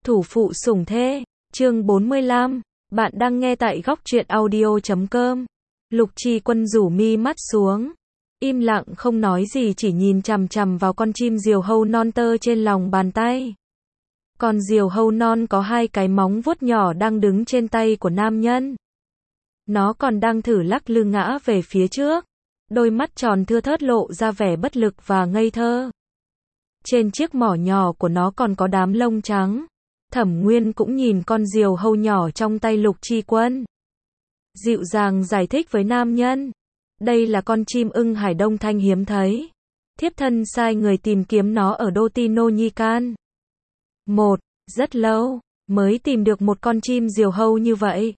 Thủ phụ sủng thê, chương 45, bạn đang nghe tại góc truyện audio.com. Lục Tri Quân rủ mi mắt xuống, im lặng không nói gì, chỉ nhìn chằm chằm vào con chim diều hâu non tơ trên lòng bàn tay. Con diều hâu non có hai cái móng vuốt nhỏ đang đứng trên tay của nam nhân. Nó còn đang thử lắc lư ngã về phía trước, đôi mắt tròn thưa thớt lộ ra vẻ bất lực và ngây thơ. Trên chiếc mỏ nhỏ của nó còn có đám lông trắng. Thẩm Nguyên cũng nhìn con diều hâu nhỏ trong tay Lục Tri Quân, dịu dàng giải thích với nam nhân. Đây là con chim ưng Hải Đông Thanh hiếm thấy. Thiếp thân sai người tìm kiếm nó ở đô Tino Nhi Can. Rất lâu, mới tìm được một con chim diều hâu như vậy.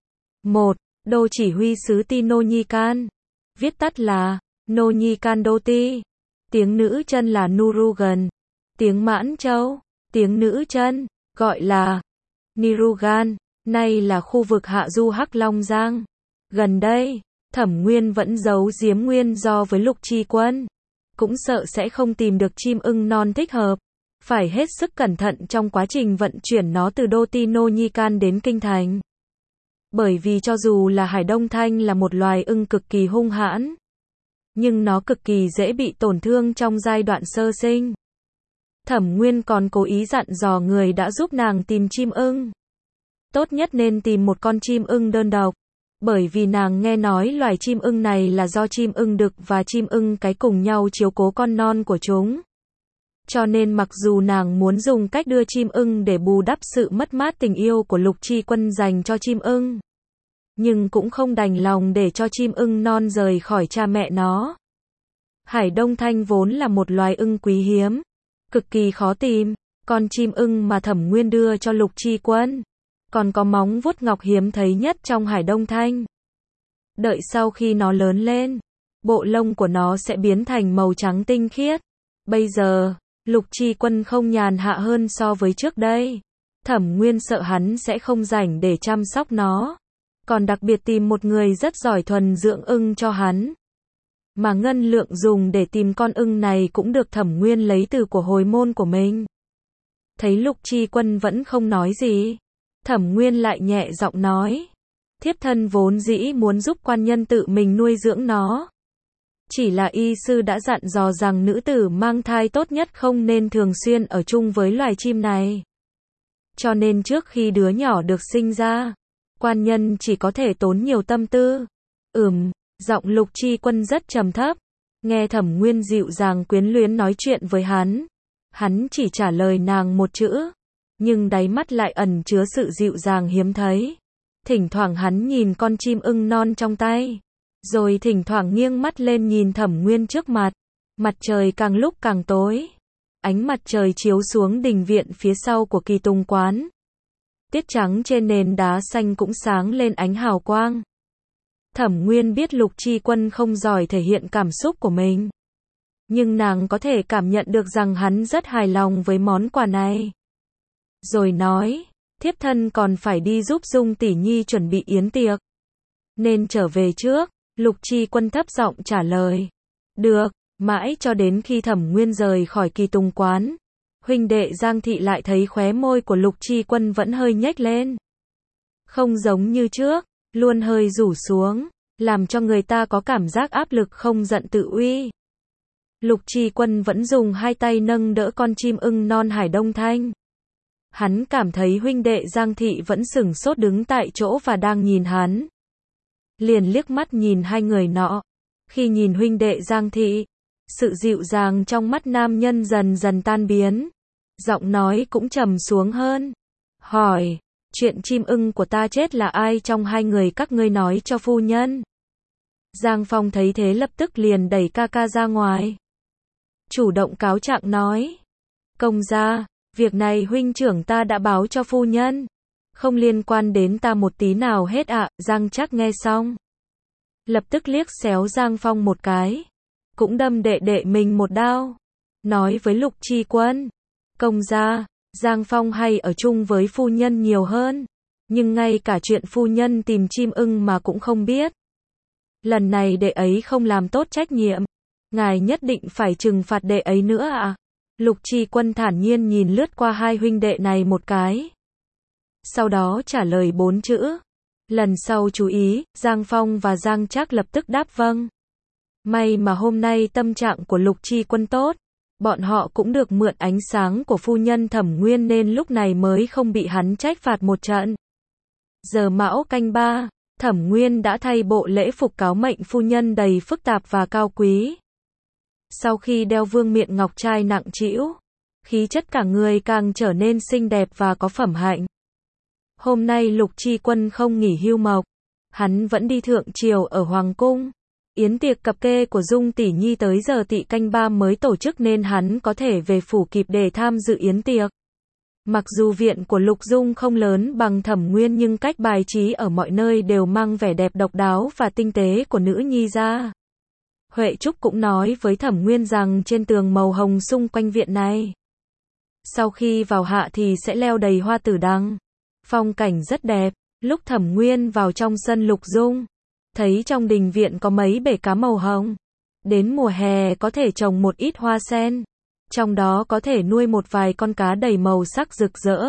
Đô chỉ huy sứ Tino Nhi Can. Viết tắt là Nô Nhi Can Đô Ti. Tiếng nữ chân là Nurugan. Tiếng Mãn Châu, tiếng nữ chân gọi là Nirugan, nay là khu vực hạ du Hắc Long Giang. Gần đây, Thẩm Nguyên vẫn giấu giếm nguyên do với Lục Tri Quân, cũng sợ sẽ không tìm được chim ưng non thích hợp, phải hết sức cẩn thận trong quá trình vận chuyển nó từ đô Tino Nhi Can đến kinh thành. Bởi vì cho dù là Hải Đông Thanh là một loài ưng cực kỳ hung hãn, nhưng nó cực kỳ dễ bị tổn thương trong giai đoạn sơ sinh. Thẩm Nguyên còn cố ý dặn dò người đã giúp nàng tìm chim ưng. Tốt nhất nên tìm một con chim ưng đơn độc, bởi vì nàng nghe nói loài chim ưng này là do chim ưng đực và chim ưng cái cùng nhau chiếu cố con non của chúng. Cho nên mặc dù nàng muốn dùng cách đưa chim ưng để bù đắp sự mất mát tình yêu của Lục Tri Quân dành cho chim ưng, nhưng cũng không đành lòng để cho chim ưng non rời khỏi cha mẹ nó. Hải Đông Thanh vốn là một loài ưng quý hiếm, cực kỳ khó tìm. Con chim ưng mà Thẩm Nguyên đưa cho Lục Tri Quân còn có móng vuốt ngọc hiếm thấy nhất trong Hải Đông Thanh. Đợi sau khi nó lớn lên, bộ lông của nó sẽ biến thành màu trắng tinh khiết. Bây giờ, Lục Tri Quân không nhàn hạ hơn so với trước đây. Thẩm Nguyên sợ hắn sẽ không rảnh để chăm sóc nó, còn đặc biệt tìm một người rất giỏi thuần dưỡng ưng cho hắn. Mà ngân lượng dùng để tìm con ưng này cũng được Thẩm Nguyên lấy từ của hồi môn của mình. Thấy Lục Tri Quân vẫn không nói gì, Thẩm Nguyên lại nhẹ giọng nói, thiếp thân vốn dĩ muốn giúp quan nhân tự mình nuôi dưỡng nó. Chỉ là y sư đã dặn dò rằng nữ tử mang thai tốt nhất không nên thường xuyên ở chung với loài chim này. Cho nên trước khi đứa nhỏ được sinh ra, quan nhân chỉ có thể tốn nhiều tâm tư. Giọng Lục Tri Quân rất trầm thấp. Nghe Thẩm Nguyên dịu dàng quyến luyến nói chuyện với hắn chỉ trả lời nàng một chữ, nhưng đáy mắt lại ẩn chứa sự dịu dàng hiếm thấy. Thỉnh thoảng hắn nhìn con chim ưng non trong tay, rồi thỉnh thoảng nghiêng mắt lên nhìn Thẩm Nguyên trước mặt. Mặt trời càng lúc càng tối. Ánh mặt trời chiếu xuống đình viện phía sau của Kỳ Tùng quán. Tiết trắng trên nền đá xanh cũng sáng lên ánh hào quang. Thẩm Nguyên biết Lục Tri Quân không giỏi thể hiện cảm xúc của mình, nhưng nàng có thể cảm nhận được rằng hắn rất hài lòng với món quà này. Rồi nói, thiếp thân còn phải đi giúp Dung tỷ nhi chuẩn bị yến tiệc, nên trở về trước. Lục Tri Quân thấp giọng trả lời. Được. Mãi cho đến khi Thẩm Nguyên rời khỏi Kỳ Tùng quán, huynh đệ Giang Thị lại thấy khóe môi của Lục Tri Quân vẫn hơi nhếch lên. Không giống như trước, luôn hơi rủ xuống, làm cho người ta có cảm giác áp lực không giận tự uy. Lục Tri Quân vẫn dùng hai tay nâng đỡ con chim ưng non Hải Đông Thanh. Hắn cảm thấy huynh đệ Giang Thị vẫn sửng sốt đứng tại chỗ và đang nhìn hắn. Liền liếc mắt nhìn hai người nọ. Khi nhìn huynh đệ Giang Thị, sự dịu dàng trong mắt nam nhân dần dần tan biến. Giọng nói cũng trầm xuống hơn. Hỏi, chuyện chim ưng của ta chết là ai trong hai người các ngươi nói cho phu nhân? Giang Phong thấy thế lập tức liền đẩy ca ca ra ngoài, chủ động cáo trạng nói, công gia, việc này huynh trưởng ta đã báo cho phu nhân, không liên quan đến ta một tí nào hết ạ. Giang Trác nghe xong, lập tức liếc xéo Giang Phong một cái, cũng đâm đệ đệ mình một đao, nói với Lục Tri Quân, công gia, Giang Phong hay ở chung với phu nhân nhiều hơn, nhưng ngay cả chuyện phu nhân tìm chim ưng mà cũng không biết. Lần này đệ ấy không làm tốt trách nhiệm, ngài nhất định phải trừng phạt đệ ấy nữa ạ. Lục Tri Quân thản nhiên nhìn lướt qua hai huynh đệ này một cái, sau đó trả lời 4 chữ. Lần sau chú ý, Giang Phong và Giang Trác lập tức đáp vâng. May mà hôm nay tâm trạng của Lục Chi Quân tốt, bọn họ cũng được mượn ánh sáng của phu nhân Thẩm Nguyên nên lúc này mới không bị hắn trách phạt một trận. Giờ mão canh 3, Thẩm Nguyên đã thay bộ lễ phục cáo mệnh phu nhân đầy phức tạp và cao quý. Sau khi đeo vương miện ngọc trai nặng trĩu, khí chất cả người càng trở nên xinh đẹp và có phẩm hạnh. Hôm nay Lục Chi Quân không nghỉ hưu mộc, hắn vẫn đi thượng triều ở Hoàng Cung. Yến tiệc cập kê của Dung tỷ nhi tới giờ tỵ canh 3 mới tổ chức nên hắn có thể về phủ kịp để tham dự yến tiệc. Mặc dù viện của Lục Dung không lớn bằng Thẩm Nguyên nhưng cách bài trí ở mọi nơi đều mang vẻ đẹp độc đáo và tinh tế của nữ nhi ra. Huệ Trúc cũng nói với Thẩm Nguyên rằng trên tường màu hồng xung quanh viện này, sau khi vào hạ thì sẽ leo đầy hoa tử đằng. Phong cảnh rất đẹp. Lúc Thẩm Nguyên vào trong sân Lục Dung, thấy trong đình viện có mấy bể cá màu hồng. Đến mùa hè có thể trồng một ít hoa sen, trong đó có thể nuôi một vài con cá đầy màu sắc rực rỡ.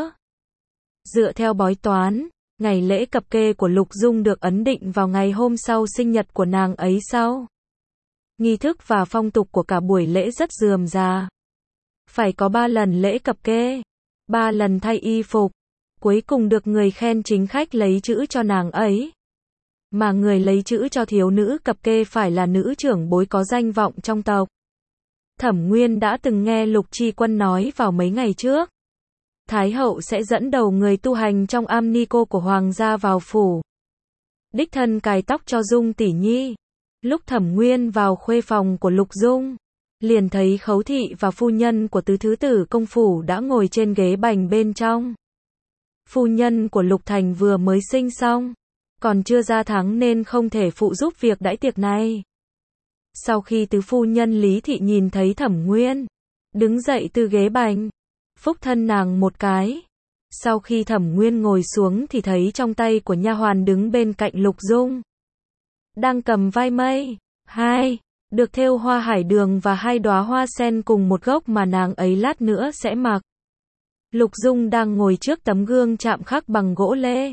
Dựa theo bói toán, ngày lễ cập kê của Lục Dung được ấn định vào ngày hôm sau sinh nhật của nàng ấy sau. Nghi thức và phong tục của cả buổi lễ rất rườm rà. Phải có 3 lần lễ cập kê, 3 lần thay y phục, cuối cùng được người khen chính khách lấy chữ cho nàng ấy. Mà người lấy chữ cho thiếu nữ cập kê phải là nữ trưởng bối có danh vọng trong tộc. Thẩm Nguyên đã từng nghe Lục Chi Quân nói vào mấy ngày trước, Thái hậu sẽ dẫn đầu người tu hành trong am ni cô của hoàng gia vào phủ, đích thân cài tóc cho Dung tỷ nhi. Lúc Thẩm Nguyên vào khuê phòng của Lục Dung, liền thấy Khấu thị và phu nhân của tứ thứ tử công phủ đã ngồi trên ghế bành bên trong. Phu nhân của Lục Thành vừa mới sinh xong, còn chưa ra tháng nên không thể phụ giúp việc đãi tiệc này. Sau khi tứ phu nhân Lý Thị nhìn thấy Thẩm Nguyên đứng dậy từ ghế bành, phúc thân nàng một cái. Sau khi Thẩm Nguyên ngồi xuống thì thấy trong tay của nha hoàn đứng bên cạnh Lục Dung đang cầm vai mây, được thêu hoa hải đường và 2 đóa hoa sen cùng một gốc mà nàng ấy lát nữa sẽ mặc. Lục Dung đang ngồi trước tấm gương chạm khắc bằng gỗ lê,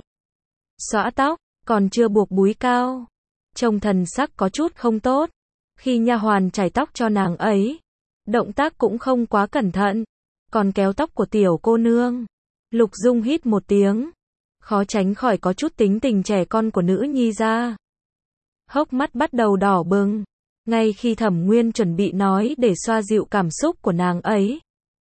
xõa tóc, còn chưa buộc búi cao, trông thần sắc có chút không tốt. Khi nha hoàn chải tóc cho nàng ấy, động tác cũng không quá cẩn thận, còn kéo tóc của tiểu cô nương. Lục Dung hít một tiếng, khó tránh khỏi có chút tính tình trẻ con của nữ nhi ra. Hốc mắt bắt đầu đỏ bừng, ngay khi Thẩm Nguyên chuẩn bị nói để xoa dịu cảm xúc của nàng ấy.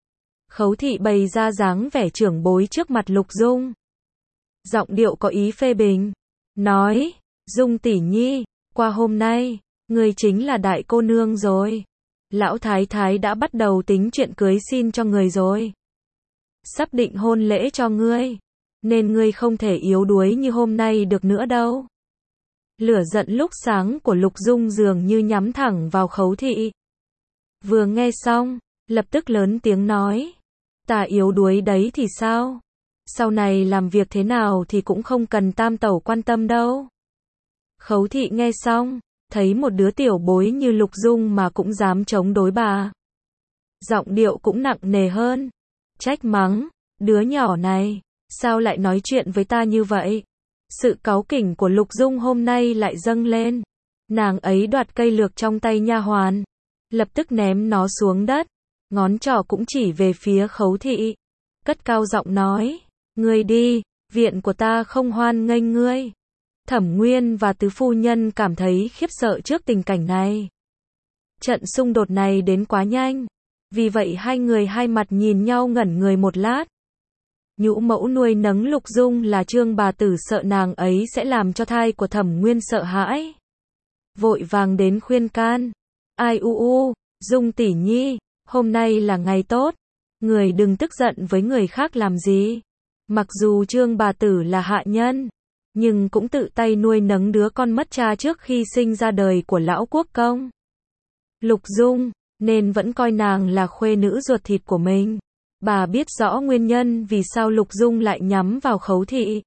Khấu thị bày ra dáng vẻ trưởng bối trước mặt Lục Dung. Giọng điệu có ý phê bình, nói, Dung tỷ nhi, qua hôm nay, ngươi chính là đại cô nương rồi. Lão thái thái đã bắt đầu tính chuyện cưới xin cho người rồi. Sắp định hôn lễ cho ngươi, nên ngươi không thể yếu đuối như hôm nay được nữa đâu. Lửa giận lúc sáng của Lục Dung dường như nhắm thẳng vào Khấu thị. Vừa nghe xong, lập tức lớn tiếng nói, ta yếu đuối đấy thì sao? Sau này làm việc thế nào thì cũng không cần tam tẩu quan tâm đâu. Khấu thị nghe xong, thấy một đứa tiểu bối như Lục Dung mà cũng dám chống đối bà. Giọng điệu cũng nặng nề hơn, trách mắng, đứa nhỏ này, sao lại nói chuyện với ta như vậy? Sự cáu kỉnh của Lục Dung hôm nay lại dâng lên. Nàng ấy đoạt cây lược trong tay nha hoàn, lập tức ném nó xuống đất, ngón trỏ cũng chỉ về phía Khấu thị, cất cao giọng nói, ngươi đi, viện của ta không hoan nghênh ngươi. Thẩm Nguyên và tứ phu nhân cảm thấy khiếp sợ trước tình cảnh này. Trận xung đột này đến quá nhanh, vì vậy hai người hai mặt nhìn nhau ngẩn người một lát. Nhũ mẫu nuôi nấng Lục Dung là Trương bà tử sợ nàng ấy sẽ làm cho thai của Thẩm Nguyên sợ hãi, vội vàng đến khuyên can. Ai Dung tỷ nhi, hôm nay là ngày tốt, người đừng tức giận với người khác làm gì. Mặc dù Trương bà tử là hạ nhân, nhưng cũng tự tay nuôi nấng đứa con mất cha trước khi sinh ra đời của lão quốc công Lục Dung, nên vẫn coi nàng là khuê nữ ruột thịt của mình. Bà biết rõ nguyên nhân vì sao Lục Dung lại nhắm vào Khấu thị.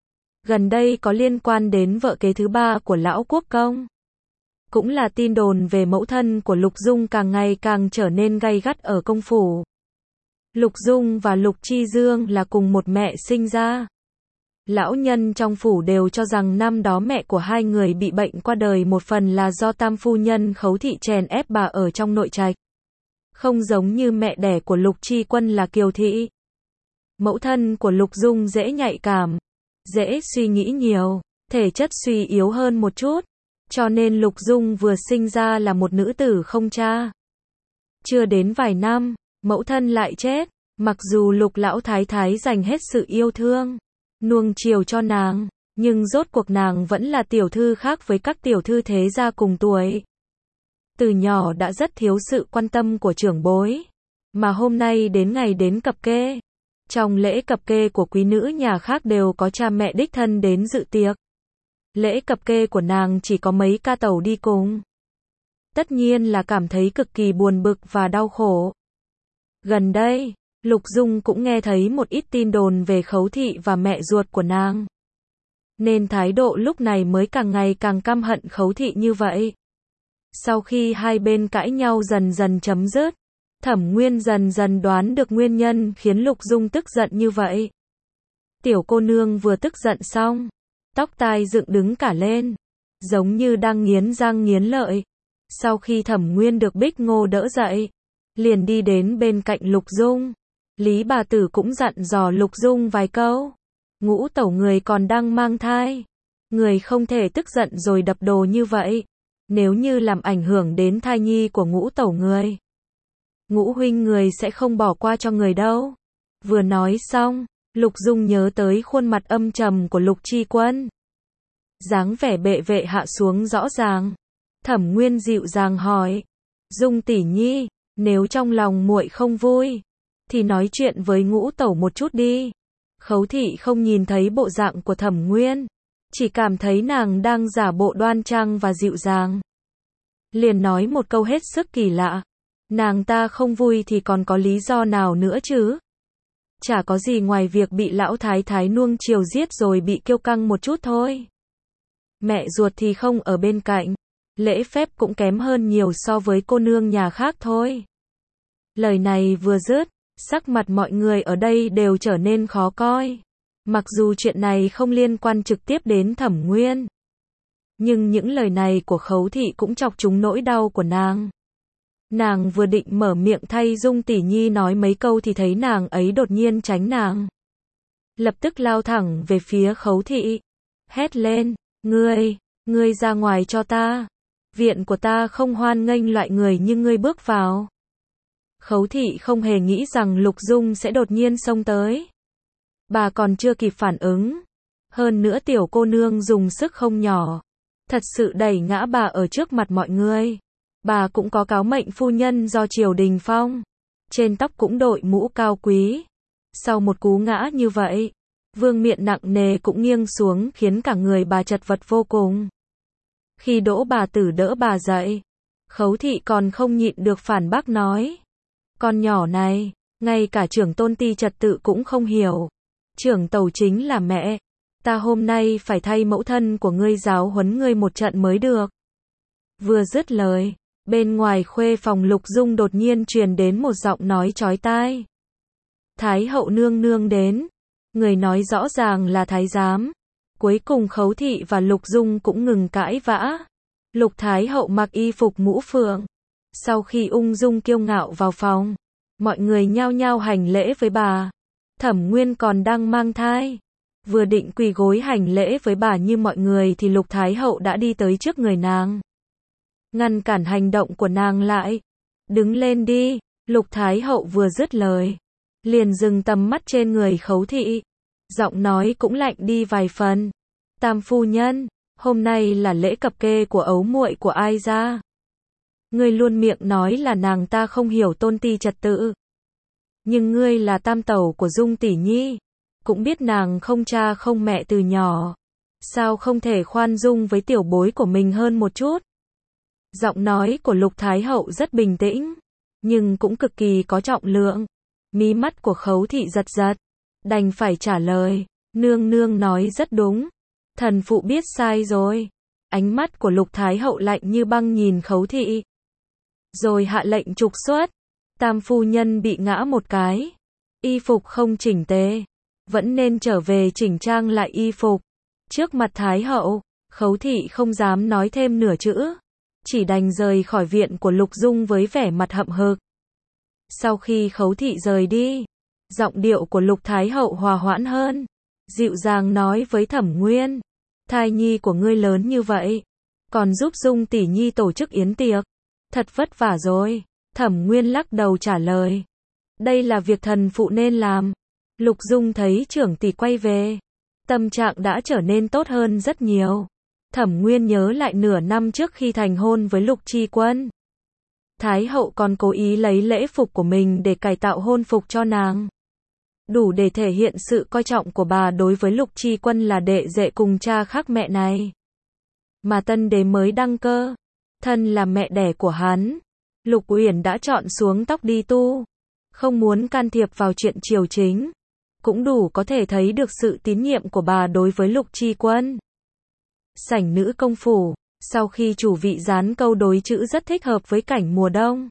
Gần đây có liên quan đến vợ kế thứ 3 của lão quốc công. Cũng là tin đồn về mẫu thân của Lục Dung càng ngày càng trở nên gay gắt ở công phủ. Lục Dung và Lục Chi Dương là cùng một mẹ sinh ra, Lão nhân trong phủ đều cho rằng năm đó mẹ của hai người bị bệnh qua đời một phần là do tam phu nhân Khấu Thị chèn ép bà ở trong nội trạch. Không giống như mẹ đẻ của Lục Tri Quân là Kiều Thị. Mẫu thân của Lục Dung dễ nhạy cảm, dễ suy nghĩ nhiều, thể chất suy yếu hơn một chút, cho nên Lục Dung vừa sinh ra là một nữ tử không cha. Chưa đến vài năm, mẫu thân lại chết, mặc dù Lục lão thái thái dành hết sự yêu thương, nuông chiều cho nàng, nhưng rốt cuộc nàng vẫn là tiểu thư khác với các tiểu thư thế gia cùng tuổi. Từ nhỏ đã rất thiếu sự quan tâm của trưởng bối, mà hôm nay đến ngày đến cập kê. Trong lễ cập kê của quý nữ nhà khác đều có cha mẹ đích thân đến dự tiệc. Lễ cập kê của nàng chỉ có mấy ca tẩu đi cùng. Tất nhiên là cảm thấy cực kỳ buồn bực và đau khổ. Gần đây, Lục Dung cũng nghe thấy một ít tin đồn về Khấu Thị và mẹ ruột của nàng. Nên thái độ lúc này mới càng ngày càng căm hận Khấu Thị như vậy. Sau khi hai bên cãi nhau dần dần chấm dứt, Thẩm Nguyên dần dần đoán được nguyên nhân khiến Lục Dung tức giận như vậy. Tiểu cô nương vừa tức giận xong, tóc tai dựng đứng cả lên, giống như đang nghiến răng nghiến lợi. Sau khi Thẩm Nguyên được Bích Ngô đỡ dậy, liền đi đến bên cạnh Lục Dung. Lý bà tử cũng dặn dò Lục Dung vài câu. Ngũ tẩu người còn đang mang thai, người không thể tức giận rồi đập đồ như vậy, nếu như làm ảnh hưởng đến thai nhi của ngũ tẩu người. Ngũ huynh người sẽ không bỏ qua cho người đâu. Vừa nói xong, Lục Dung nhớ tới khuôn mặt âm trầm của Lục Tri Quân. Dáng vẻ bệ vệ hạ xuống rõ ràng. Thẩm Nguyên dịu dàng hỏi, Dung tỷ nhi, nếu trong lòng muội không vui, thì nói chuyện với ngũ tẩu một chút đi. Khấu Thị không nhìn thấy bộ dạng của Thẩm Nguyên, chỉ cảm thấy nàng đang giả bộ đoan trang và dịu dàng. Liền nói một câu hết sức kỳ lạ, nàng ta không vui thì còn có lý do nào nữa chứ? Chả có gì ngoài việc bị lão thái thái nuông chiều giết rồi bị kiêu căng một chút thôi. Mẹ ruột thì không ở bên cạnh, lễ phép cũng kém hơn nhiều so với cô nương nhà khác thôi. Lời này vừa dứt, sắc mặt mọi người ở đây đều trở nên khó coi. Mặc dù chuyện này không liên quan trực tiếp đến Thẩm Nguyên, nhưng những lời này của Khấu Thị cũng chọc trúng nỗi đau của nàng. Nàng vừa định mở miệng thay Dung tỷ nhi nói mấy câu thì thấy nàng ấy đột nhiên tránh nàng. Lập tức lao thẳng về phía Khấu Thị, hét lên, ngươi ra ngoài cho ta. Viện của ta không hoan nghênh loại người như ngươi bước vào. Khấu Thị không hề nghĩ rằng Lục Dung sẽ đột nhiên xông tới. Bà còn chưa kịp phản ứng. Hơn nữa tiểu cô nương dùng sức không nhỏ, thật sự đẩy ngã bà ở trước mặt mọi người. Bà cũng có cáo mệnh phu nhân do triều đình phong, trên tóc cũng đội mũ cao quý. Sau một cú ngã như vậy, vương miện nặng nề cũng nghiêng xuống khiến cả người bà chật vật vô cùng. Khi Đỗ bà tử đỡ bà dậy, Khấu Thị còn không nhịn được phản bác nói, con nhỏ này, ngay cả trưởng tôn ti trật tự cũng không hiểu. Trưởng tẩu chính là mẹ, ta hôm nay phải thay mẫu thân của ngươi giáo huấn ngươi một trận mới được. Vừa dứt lời, bên ngoài khuê phòng Lục Dung đột nhiên truyền đến một giọng nói chói tai. Thái hậu nương nương đến. Người nói rõ ràng là thái giám. Cuối cùng Khấu Thị và Lục Dung cũng ngừng cãi vã. Lục Thái hậu mặc y phục mũ phượng. Sau khi ung dung kiêu ngạo vào phòng, mọi người nhao nhao hành lễ với bà. Thẩm Nguyên còn đang mang thai, vừa định quỳ gối hành lễ với bà như mọi người thì Lục Thái hậu đã đi tới trước người nàng, ngăn cản hành động của nàng lại. Đứng lên đi. Lục Thái hậu vừa dứt lời, liền dừng tầm mắt trên người Khấu Thị, giọng nói cũng lạnh đi vài phần. Tam phu nhân, hôm nay là lễ cập kê của ấu muội của ai ra? Ngươi luôn miệng nói là nàng ta không hiểu tôn ti trật tự. Nhưng ngươi là tam tẩu của Dung tỷ nhi, cũng biết nàng không cha không mẹ từ nhỏ. Sao không thể khoan dung với tiểu bối của mình hơn một chút? Giọng nói của Lục Thái hậu rất bình tĩnh, nhưng cũng cực kỳ có trọng lượng. Mí mắt của Khấu Thị giật giật, đành phải trả lời, nương nương nói rất đúng. Thần phụ biết sai rồi. Ánh mắt của Lục Thái hậu lạnh như băng nhìn Khấu Thị, rồi hạ lệnh trục xuất. Tam phu nhân bị ngã một cái, y phục không chỉnh tề, vẫn nên trở về chỉnh trang lại y phục. Trước mặt Thái hậu, Khấu thị không dám nói thêm nửa chữ, chỉ đành rời khỏi viện của Lục Dung với vẻ mặt hậm hực. Sau khi Khấu thị rời đi, giọng điệu của Lục Thái hậu hòa hoãn hơn, dịu dàng nói với Thẩm Nguyên, thai nhi của ngươi lớn như vậy, còn giúp Dung tỷ nhi tổ chức yến tiệc, thật vất vả rồi. Thẩm Nguyên lắc đầu trả lời, đây là việc thần phụ nên làm. Lục Dung thấy trưởng tỷ quay về, tâm trạng đã trở nên tốt hơn rất nhiều. Thẩm Nguyên nhớ lại nửa năm trước khi thành hôn với Lục Chi Quân, Thái hậu còn cố ý lấy lễ phục của mình để cải tạo hôn phục cho nàng, đủ để thể hiện sự coi trọng của bà đối với Lục Chi Quân là đệ đệ cùng cha khác mẹ này. Mà tân đế mới đăng cơ, thân là mẹ đẻ của hắn, Lục Uyển đã chọn xuống tóc đi tu, không muốn can thiệp vào chuyện triều chính, cũng đủ có thể thấy được sự tín nhiệm của bà đối với Lục Chi Quân. Sảnh nữ công phủ, sau khi chủ vị dán câu đối chữ rất thích hợp với cảnh mùa đông.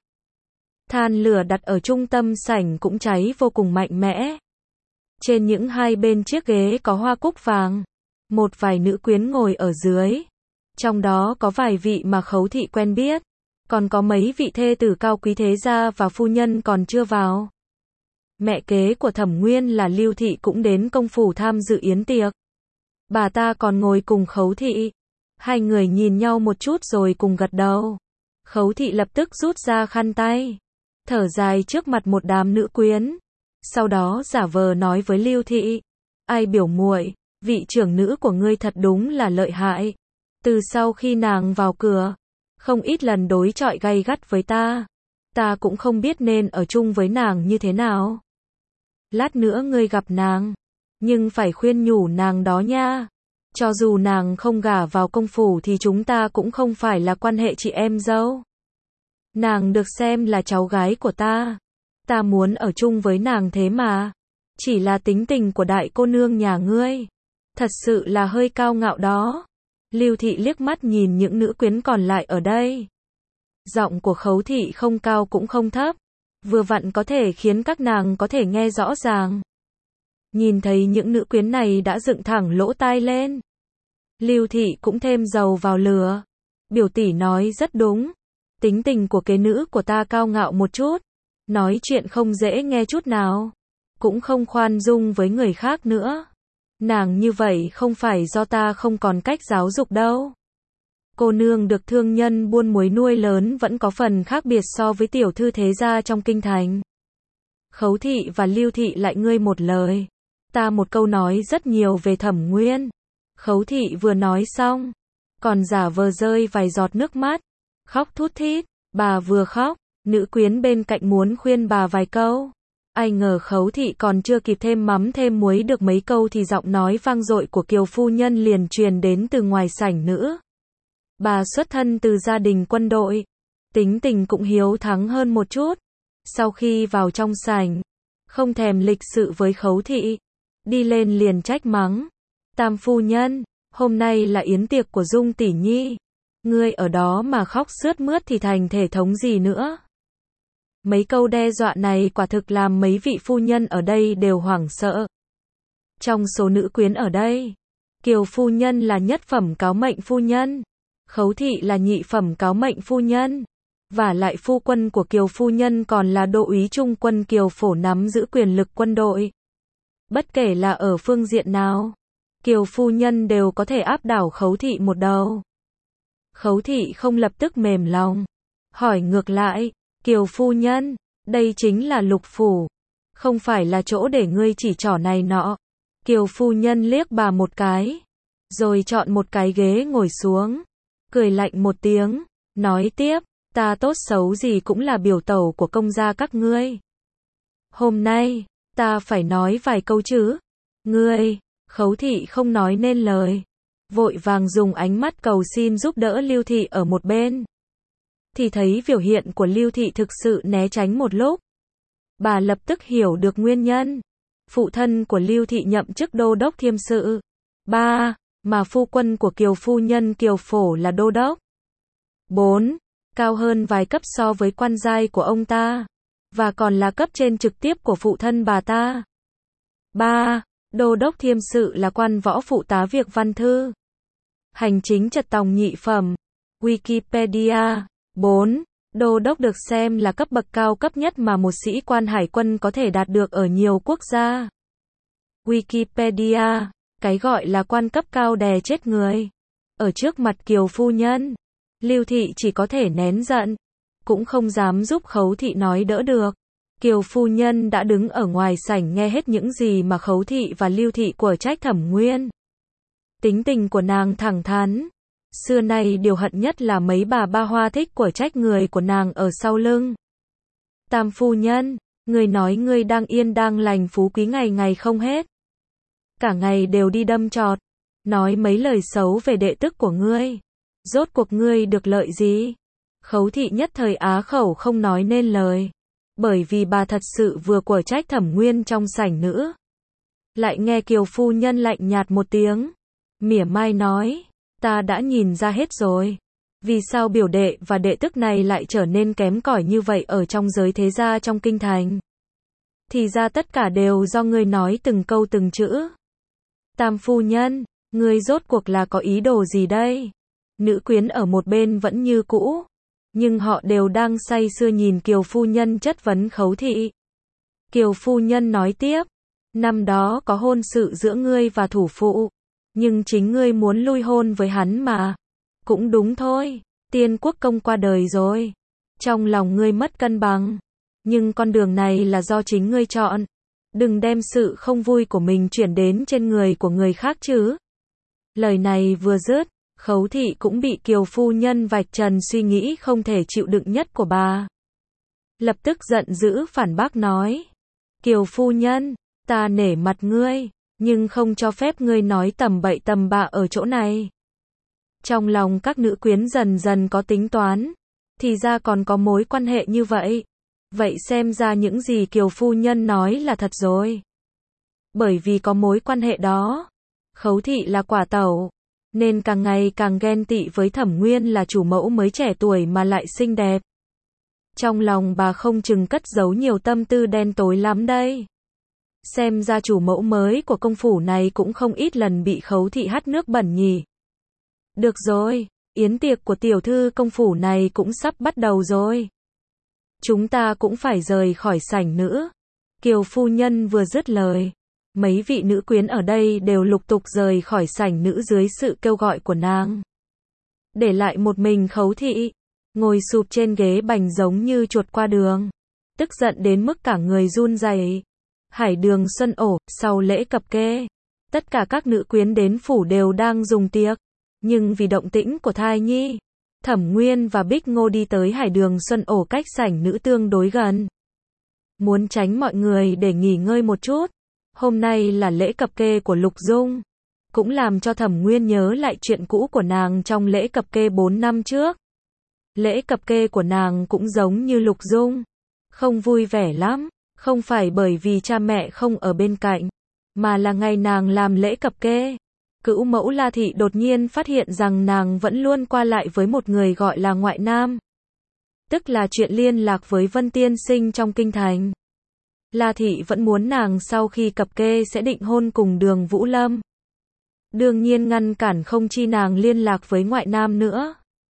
Than lửa đặt ở trung tâm sảnh cũng cháy vô cùng mạnh mẽ. Trên những hai bên chiếc ghế có hoa cúc vàng, một vài nữ quyến ngồi ở dưới. Trong đó có vài vị mà Khấu thị quen biết, còn có mấy vị thê tử cao quý thế gia và phu nhân còn chưa vào. Mẹ kế của Thẩm Nguyên là Lưu thị cũng đến công phủ tham dự yến tiệc. Bà ta còn ngồi cùng Khấu thị. Hai người nhìn nhau một chút rồi cùng gật đầu. Khấu thị lập tức rút ra khăn tay, thở dài trước mặt một đám nữ quyến. Sau đó giả vờ nói với Lưu thị, ai biểu muội, vị trưởng nữ của ngươi thật đúng là lợi hại. Từ sau khi nàng vào cửa, không ít lần đối chọi gay gắt với ta. Ta cũng không biết nên ở chung với nàng như thế nào. Lát nữa ngươi gặp nàng, nhưng phải khuyên nhủ nàng đó nha. Cho dù nàng không gả vào công phủ thì chúng ta cũng không phải là quan hệ chị em dâu. Nàng được xem là cháu gái của ta. Ta muốn ở chung với nàng thế mà. Chỉ là tính tình của đại cô nương nhà ngươi, thật sự là hơi cao ngạo đó. Lưu thị liếc mắt nhìn những nữ quyến còn lại ở đây. Giọng của Khấu thị không cao cũng không thấp, vừa vặn có thể khiến các nàng có thể nghe rõ ràng. Nhìn thấy những nữ quyến này đã dựng thẳng lỗ tai lên, Lưu thị cũng thêm dầu vào lửa. Biểu tỷ nói rất đúng, tính tình của kế nữ của ta cao ngạo một chút, nói chuyện không dễ nghe chút nào, cũng không khoan dung với người khác nữa. Nàng như vậy không phải do ta không còn cách giáo dục đâu. Cô nương được thương nhân buôn muối nuôi lớn vẫn có phần khác biệt so với tiểu thư thế gia trong kinh thành. Khấu thị và Lưu thị lại ngươi một lời, ta một câu nói rất nhiều về Thẩm Nguyên. Khấu thị vừa nói xong, còn giả vờ rơi vài giọt nước mắt, khóc thút thít. Bà vừa khóc, nữ quyến bên cạnh muốn khuyên bà vài câu. Ai ngờ Khấu thị còn chưa kịp thêm mắm thêm muối được mấy câu thì giọng nói vang dội của Kiều phu nhân liền truyền đến từ ngoài sảnh nữ. Bà xuất thân từ gia đình quân đội, tính tình cũng hiếu thắng hơn một chút. Sau khi vào trong sảnh, không thèm lịch sự với Khấu thị, đi lên liền trách mắng. Tam phu nhân, hôm nay là yến tiệc của Dung tỷ nhi, ngươi ở đó mà khóc sướt mướt thì thành thể thống gì nữa. Mấy câu đe dọa này quả thực làm mấy vị phu nhân ở đây đều hoảng sợ. Trong số nữ quyến ở đây, Kiều phu nhân là nhất phẩm cáo mệnh phu nhân, Khấu thị là nhị phẩm cáo mệnh phu nhân, và lại phu quân của Kiều phu nhân còn là đô úy trung quân Kiều Phổ nắm giữ quyền lực quân đội. Bất kể là ở phương diện nào, Kiều phu nhân đều có thể áp đảo Khấu thị một đầu. Khấu thị không lập tức mềm lòng, hỏi ngược lại, Kiều phu nhân, đây chính là Lục phủ, không phải là chỗ để ngươi chỉ trỏ này nọ. Kiều phu nhân liếc bà một cái, rồi chọn một cái ghế ngồi xuống, cười lạnh một tiếng, nói tiếp, ta tốt xấu gì cũng là biểu tẩu của công gia các ngươi. Hôm nay, ta phải nói vài câu chứ. Ngươi, Khấu thị không nói nên lời, vội vàng dùng ánh mắt cầu xin giúp đỡ Lưu thị ở một bên. Thì thấy biểu hiện của Lưu thị thực sự né tránh một lúc. Bà lập tức hiểu được nguyên nhân. Phụ thân của Lưu thị nhậm chức đô đốc thiêm sự. Mà phu quân của Kiều phu nhân Kiều Phổ là đô đốc. 4. Cao hơn vài cấp so với quan giai của ông ta, và còn là cấp trên trực tiếp của phụ thân bà ta. Đô đốc thiêm sự là quan võ phụ tá việc văn thư. Hành chính trật tòng nhị phẩm. Wikipedia. 4. Đô đốc được xem là cấp bậc cao cấp nhất mà một sĩ quan hải quân có thể đạt được ở nhiều quốc gia. Wikipedia. Cái gọi là quan cấp cao đè chết người. Ở trước mặt Kiều phu nhân, Lưu Thị chỉ có thể nén giận, cũng không dám giúp Khấu Thị nói đỡ được. Kiều phu nhân đã đứng ở ngoài sảnh nghe hết những gì mà Khấu Thị và Lưu Thị của trách Thẩm Nguyên. Tính tình của nàng thẳng thắn. Xưa nay điều hận nhất là mấy bà ba hoa thích của trách người của nàng ở sau lưng. Tam phu nhân, người nói ngươi đang yên đang lành phú quý ngày ngày không hết. Cả ngày đều đi đâm chọt, nói mấy lời xấu về đệ tức của ngươi. Rốt cuộc ngươi được lợi gì? Khấu Thị nhất thời á khẩu không nói nên lời. Bởi vì bà thật sự vừa của trách Thẩm Nguyên trong sảnh nữa. Lại nghe Kiều phu nhân lạnh nhạt một tiếng. Mỉa mai nói, ta đã nhìn ra hết rồi. Vì sao biểu đệ và đệ tức này lại trở nên kém cỏi như vậy ở trong giới thế gia trong kinh thành? Thì ra tất cả đều do ngươi nói từng câu từng chữ. Tam phu nhân, ngươi rốt cuộc là có ý đồ gì đây? Nữ quyến ở một bên vẫn như cũ, nhưng họ đều đang say sưa nhìn Kiều phu nhân chất vấn Khấu Thị. Kiều phu nhân nói tiếp, năm đó có hôn sự giữa ngươi và thủ phụ, nhưng chính ngươi muốn lui hôn với hắn mà. Cũng đúng thôi, Tiên Quốc công qua đời rồi, trong lòng ngươi mất cân bằng, nhưng con đường này là do chính ngươi chọn. Đừng đem sự không vui của mình chuyển đến trên người của người khác chứ. Lời này vừa dứt, Khấu Thị cũng bị Kiều phu nhân vạch trần suy nghĩ không thể chịu đựng nhất của bà. Lập tức giận dữ phản bác nói, Kiều phu nhân, ta nể mặt ngươi, nhưng không cho phép ngươi nói tầm bậy tầm bạ ở chỗ này. Trong lòng các nữ quyến dần dần có tính toán, thì ra còn có mối quan hệ như vậy. Vậy xem ra những gì Kiều phu nhân nói là thật rồi. Bởi vì có mối quan hệ đó, Khấu Thị là quả tẩu, nên càng ngày càng ghen tị với Thẩm Nguyên là chủ mẫu mới trẻ tuổi mà lại xinh đẹp. Trong lòng bà không chừng cất giấu nhiều tâm tư đen tối lắm đây. Xem ra chủ mẫu mới của công phủ này cũng không ít lần bị Khấu Thị hắt nước bẩn nhỉ. Được rồi, yến tiệc của tiểu thư công phủ này cũng sắp bắt đầu rồi. Chúng ta cũng phải rời khỏi sảnh nữa. Kiều phu nhân vừa dứt lời, mấy vị nữ quyến ở đây đều lục tục rời khỏi sảnh nữ dưới sự kêu gọi của nàng. Để lại một mình Khấu Thị, ngồi sụp trên ghế bành giống như chuột qua đường, tức giận đến mức cả người run rẩy. Hải Đường Xuân Ổ, sau lễ cập kê, tất cả các nữ quyến đến phủ đều đang dùng tiệc, nhưng vì động tĩnh của thai nhi, Thẩm Nguyên và Bích Ngô đi tới Hải Đường Xuân Ổ cách sảnh nữ tương đối gần. Muốn tránh mọi người để nghỉ ngơi một chút. Hôm nay là lễ cập kê của Lục Dung, cũng làm cho Thẩm Nguyên nhớ lại chuyện cũ của nàng trong lễ cập kê 4 năm trước. Lễ cập kê của nàng cũng giống như Lục Dung, không vui vẻ lắm, không phải bởi vì cha mẹ không ở bên cạnh, mà là ngày nàng làm lễ cập kê, cữu mẫu La Thị đột nhiên phát hiện rằng nàng vẫn luôn qua lại với một người gọi là ngoại nam. Tức là chuyện liên lạc với Vân Tiên Sinh trong kinh thành. La Thị vẫn muốn nàng sau khi cập kê sẽ định hôn cùng Đường Vũ Lâm. Đương nhiên ngăn cản không chi nàng liên lạc với ngoại nam nữa.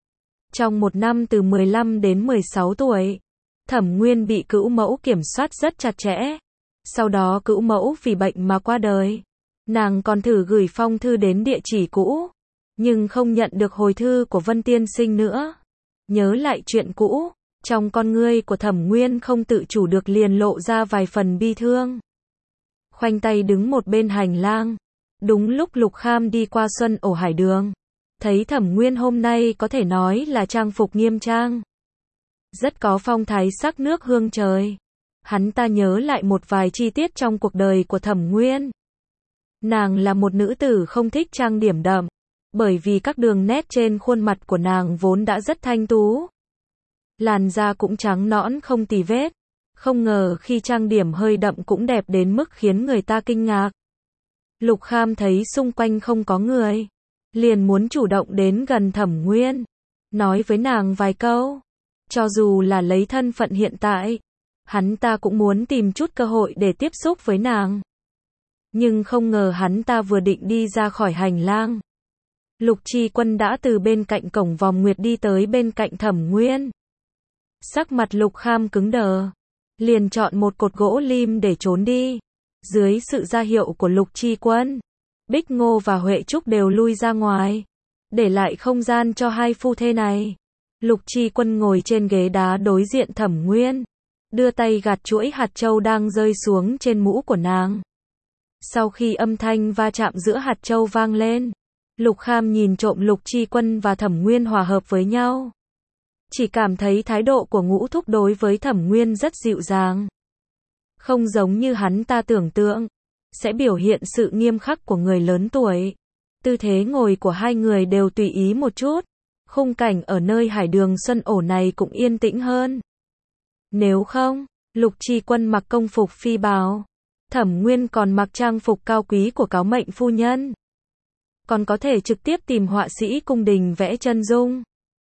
Trong một năm từ 15 đến 16 tuổi, Thẩm Nguyên bị cữu mẫu kiểm soát rất chặt chẽ. Sau đó cữu mẫu vì bệnh mà qua đời. Nàng còn thử gửi phong thư đến địa chỉ cũ, nhưng không nhận được hồi thư của Vân Tiên Sinh nữa. Nhớ lại chuyện cũ, trong con ngươi của Thẩm Nguyên không tự chủ được liền lộ ra vài phần bi thương. Khoanh tay đứng một bên hành lang. Đúng lúc Lục Kham đi qua Xuân Ổ Hải Đường, thấy Thẩm Nguyên hôm nay có thể nói là trang phục nghiêm trang, rất có phong thái sắc nước hương trời. Hắn ta nhớ lại một vài chi tiết trong cuộc đời của Thẩm Nguyên. Nàng là một nữ tử không thích trang điểm đậm, bởi vì các đường nét trên khuôn mặt của nàng vốn đã rất thanh tú. Làn da cũng trắng nõn không tì vết, không ngờ khi trang điểm hơi đậm cũng đẹp đến mức khiến người ta kinh ngạc. Lục Kham thấy xung quanh không có người, liền muốn chủ động đến gần Thẩm Nguyên, nói với nàng vài câu. Cho dù là lấy thân phận hiện tại, hắn ta cũng muốn tìm chút cơ hội để tiếp xúc với nàng. Nhưng không ngờ hắn ta vừa định đi ra khỏi hành lang. Lục Chi Quân đã từ bên cạnh cổng vòng nguyệt đi tới bên cạnh Thẩm Nguyên. Sắc mặt Lục Kham cứng đờ, liền chọn một cột gỗ lim để trốn đi. Dưới sự ra hiệu của Lục Chi Quân, Bích Ngô và Huệ Trúc đều lui ra ngoài, để lại không gian cho hai phu thê này. Lục Chi Quân ngồi trên ghế đá đối diện Thẩm Nguyên, đưa tay gạt chuỗi hạt châu đang rơi xuống trên mũ của nàng. Sau khi âm thanh va chạm giữa hạt châu vang lên, Lục Kham nhìn trộm Lục Chi Quân và Thẩm Nguyên hòa hợp với nhau. Chỉ cảm thấy thái độ của Ngũ Thúc đối với Thẩm Nguyên rất dịu dàng. Không giống như hắn ta tưởng tượng, sẽ biểu hiện sự nghiêm khắc của người lớn tuổi. Tư thế ngồi của hai người đều tùy ý một chút. Khung cảnh ở nơi Hải Đường Xuân Ổ này cũng yên tĩnh hơn. Nếu không, Lục Chi Quân mặc công phục phi bào, Thẩm Nguyên còn mặc trang phục cao quý của cáo mệnh phu nhân. Còn có thể trực tiếp tìm họa sĩ cung đình vẽ chân dung.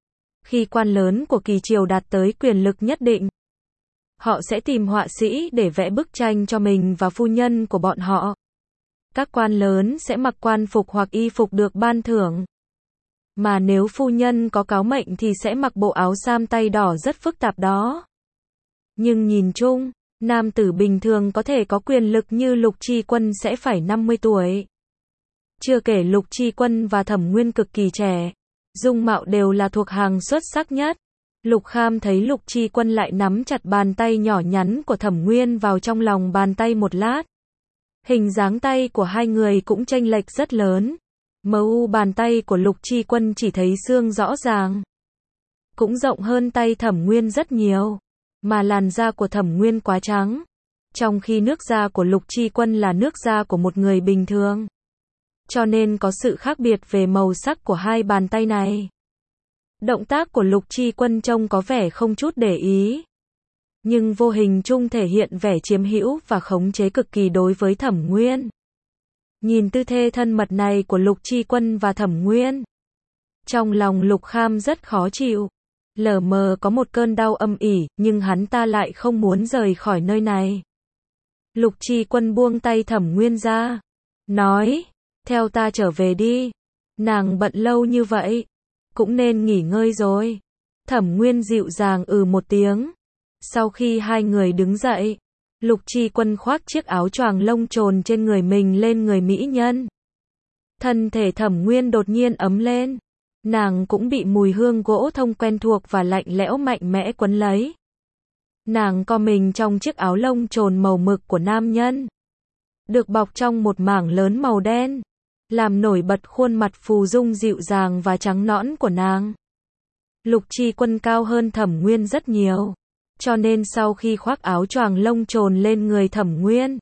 Khi quan lớn của kỳ triều đạt tới quyền lực nhất định, họ sẽ tìm họa sĩ để vẽ bức tranh cho mình và phu nhân của bọn họ. Các quan lớn sẽ mặc quan phục hoặc y phục được ban thưởng. Mà nếu phu nhân có cáo mệnh thì sẽ mặc bộ áo sam tay đỏ rất phức tạp đó. Nhưng nhìn chung, nam tử bình thường có thể có quyền lực như Lục Chi Quân sẽ phải 50 tuổi. Chưa kể Lục Chi Quân và Thẩm Nguyên cực kỳ trẻ, dung mạo đều là thuộc hàng xuất sắc nhất. Lục Kham thấy Lục Chi Quân lại nắm chặt bàn tay nhỏ nhắn của Thẩm Nguyên vào trong lòng bàn tay một lát. Hình dáng tay của hai người cũng chênh lệch rất lớn. Mu bàn tay của Lục Chi Quân chỉ thấy xương rõ ràng, cũng rộng hơn tay Thẩm Nguyên rất nhiều, mà làn da của Thẩm Nguyên quá trắng, trong khi nước da của Lục Chi Quân là nước da của một người bình thường. Cho nên có sự khác biệt về màu sắc của hai bàn tay này. Động tác của Lục Chi Quân trông có vẻ không chút để ý, nhưng vô hình chung thể hiện vẻ chiếm hữu và khống chế cực kỳ đối với Thẩm Nguyên. Nhìn tư thế thân mật này của Lục Chi Quân và Thẩm Nguyên, trong lòng Lục Kham rất khó chịu, lờ mờ có một cơn đau âm ỉ, nhưng hắn ta lại không muốn rời khỏi nơi này. Lục Chi Quân buông tay Thẩm Nguyên ra, nói, theo ta trở về đi, nàng bận lâu như vậy, cũng nên nghỉ ngơi rồi. Thẩm Nguyên dịu dàng một tiếng. Sau khi hai người đứng dậy, Lục Chi Quân khoác chiếc áo choàng lông trồn trên người mình lên người mỹ nhân. Thân thể Thẩm Nguyên đột nhiên ấm lên. Nàng cũng bị mùi hương gỗ thông quen thuộc và lạnh lẽo mạnh mẽ quấn lấy. Nàng co mình trong chiếc áo lông trồn màu mực của nam nhân, được bọc trong một mảng lớn màu đen, làm nổi bật khuôn mặt phù dung dịu dàng và trắng nõn của nàng. Lục Chi Quân cao hơn Thẩm Nguyên rất nhiều, cho nên sau khi khoác áo choàng lông trồn lên người Thẩm Nguyên,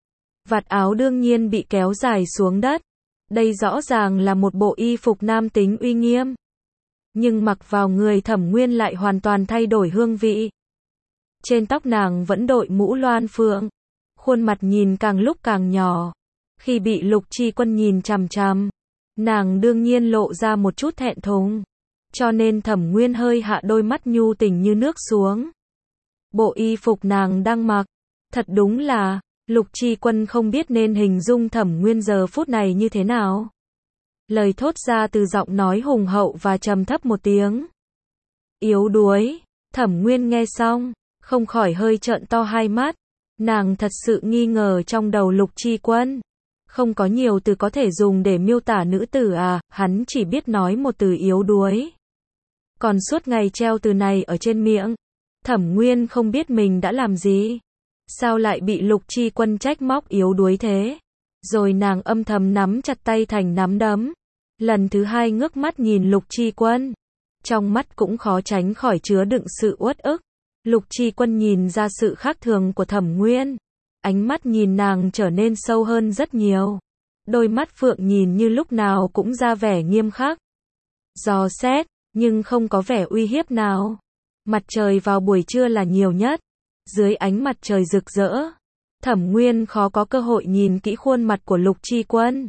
vạt áo đương nhiên bị kéo dài xuống đất. Đây rõ ràng là một bộ y phục nam tính uy nghiêm, nhưng mặc vào người Thẩm Nguyên lại hoàn toàn thay đổi hương vị. Trên tóc nàng vẫn đội mũ loan phượng, khuôn mặt nhìn càng lúc càng nhỏ. Khi bị Lục Chi Quân nhìn chằm chằm, nàng đương nhiên lộ ra một chút thẹn thùng, cho nên Thẩm Nguyên hơi hạ đôi mắt nhu tình như nước xuống. Bộ y phục nàng đang mặc, thật đúng là, Lục Chi Quân không biết nên hình dung Thẩm Nguyên giờ phút này như thế nào. Lời thốt ra từ giọng nói hùng hậu và trầm thấp một tiếng. Yếu đuối. Thẩm Nguyên nghe xong, không khỏi hơi trợn to hai mắt. Nàng thật sự nghi ngờ trong đầu Lục Chi Quân. Không có nhiều từ có thể dùng để miêu tả nữ tử à, hắn chỉ biết nói một từ yếu đuối. Còn suốt ngày treo từ này ở trên miệng. Thẩm Nguyên không biết mình đã làm gì. Sao lại bị Lục Chi Quân trách móc yếu đuối thế? Rồi nàng âm thầm nắm chặt tay thành nắm đấm. Lần thứ hai ngước mắt nhìn Lục Chi Quân. Trong mắt cũng khó tránh khỏi chứa đựng sự uất ức. Lục Chi Quân nhìn ra sự khác thường của Thẩm Nguyên. Ánh mắt nhìn nàng trở nên sâu hơn rất nhiều. Đôi mắt phượng nhìn như lúc nào cũng ra vẻ nghiêm khắc, dò xét, nhưng không có vẻ uy hiếp nào. Mặt trời vào buổi trưa là nhiều nhất. Dưới ánh mặt trời rực rỡ, Thẩm Nguyên khó có cơ hội nhìn kỹ khuôn mặt của Lục Chi Quân.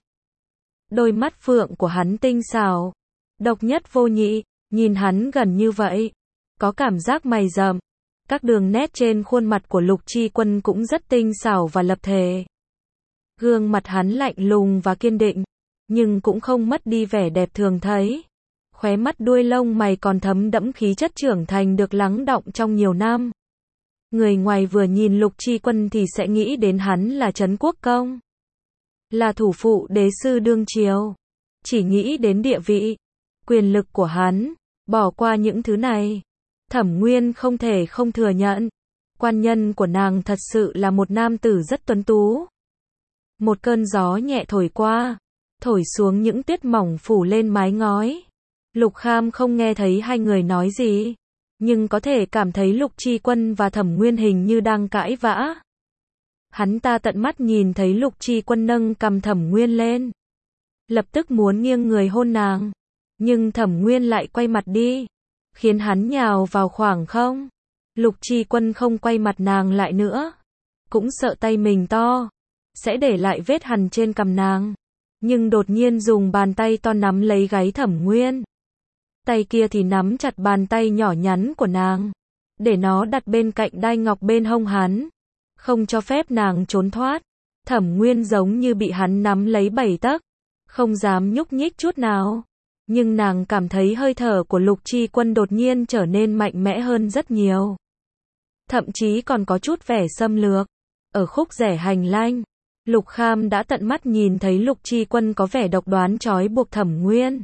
Đôi mắt phượng của hắn tinh xảo, độc nhất vô nhị, nhìn hắn gần như vậy, có cảm giác mày rậm. Các đường nét trên khuôn mặt của Lục Chi Quân cũng rất tinh xảo và lập thể. Gương mặt hắn lạnh lùng và kiên định, nhưng cũng không mất đi vẻ đẹp thường thấy. Khóe mắt đuôi lông mày còn thấm đẫm khí chất trưởng thành được lắng đọng trong nhiều năm. Người ngoài vừa nhìn Lục Chi Quân thì sẽ nghĩ đến hắn là Trấn Quốc Công, là thủ phụ đế sư đương triều. Chỉ nghĩ đến địa vị, quyền lực của hắn, bỏ qua những thứ này. Thẩm Nguyên không thể không thừa nhận, quan nhân của nàng thật sự là một nam tử rất tuấn tú. Một cơn gió nhẹ thổi qua, thổi xuống những tuyết mỏng phủ lên mái ngói. Lục Kham không nghe thấy hai người nói gì, nhưng có thể cảm thấy Lục Chi Quân và Thẩm Nguyên hình như đang cãi vã. Hắn ta tận mắt nhìn thấy Lục Chi Quân nâng cằm Thẩm Nguyên lên, lập tức muốn nghiêng người hôn nàng, nhưng Thẩm Nguyên lại quay mặt đi, khiến hắn nhào vào khoảng không. Lục Chi Quân không quay mặt nàng lại nữa, cũng sợ tay mình to sẽ để lại vết hằn trên cằm nàng, nhưng đột nhiên dùng bàn tay to nắm lấy gáy Thẩm Nguyên. Tay kia thì nắm chặt bàn tay nhỏ nhắn của nàng, để nó đặt bên cạnh đai ngọc bên hông hắn, không cho phép nàng trốn thoát. Thẩm Nguyên giống như bị hắn nắm lấy 7 tấc, không dám nhúc nhích chút nào. Nhưng nàng cảm thấy hơi thở của Lục Chi Quân đột nhiên trở nên mạnh mẽ hơn rất nhiều. Thậm chí còn có chút vẻ xâm lược. Ở khúc rẽ hành lang, Lục Kham đã tận mắt nhìn thấy Lục Chi Quân có vẻ độc đoán trói buộc Thẩm Nguyên.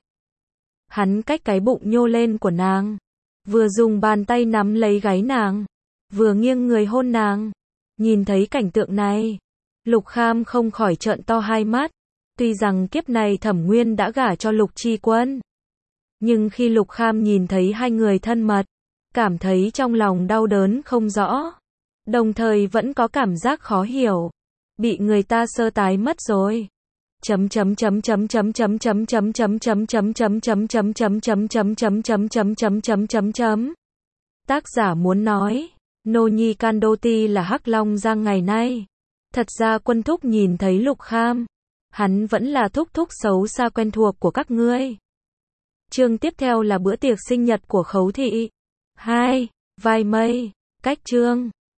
Hắn cách cái bụng nhô lên của nàng, vừa dùng bàn tay nắm lấy gáy nàng, vừa nghiêng người hôn nàng. Nhìn thấy cảnh tượng này, Lục Kham không khỏi trợn to hai mắt. Tuy rằng kiếp này Thẩm Nguyên đã gả cho Lục Chi Quân, nhưng khi Lục Kham nhìn thấy hai người thân mật, cảm thấy trong lòng đau đớn không rõ, đồng thời vẫn có cảm giác khó hiểu, bị người ta sơ tái mất rồi. Tác giả muốn nói, Nô Nhi Candoti là Hắc Long Giang ngày nay. Thật ra Quân thúc nhìn thấy Lục Kham, hắn vẫn là thúc thúc xấu xa quen thuộc của các ngươi. Chương tiếp theo là bữa tiệc sinh nhật của Khấu thị. 2. Vai mây. Cách chương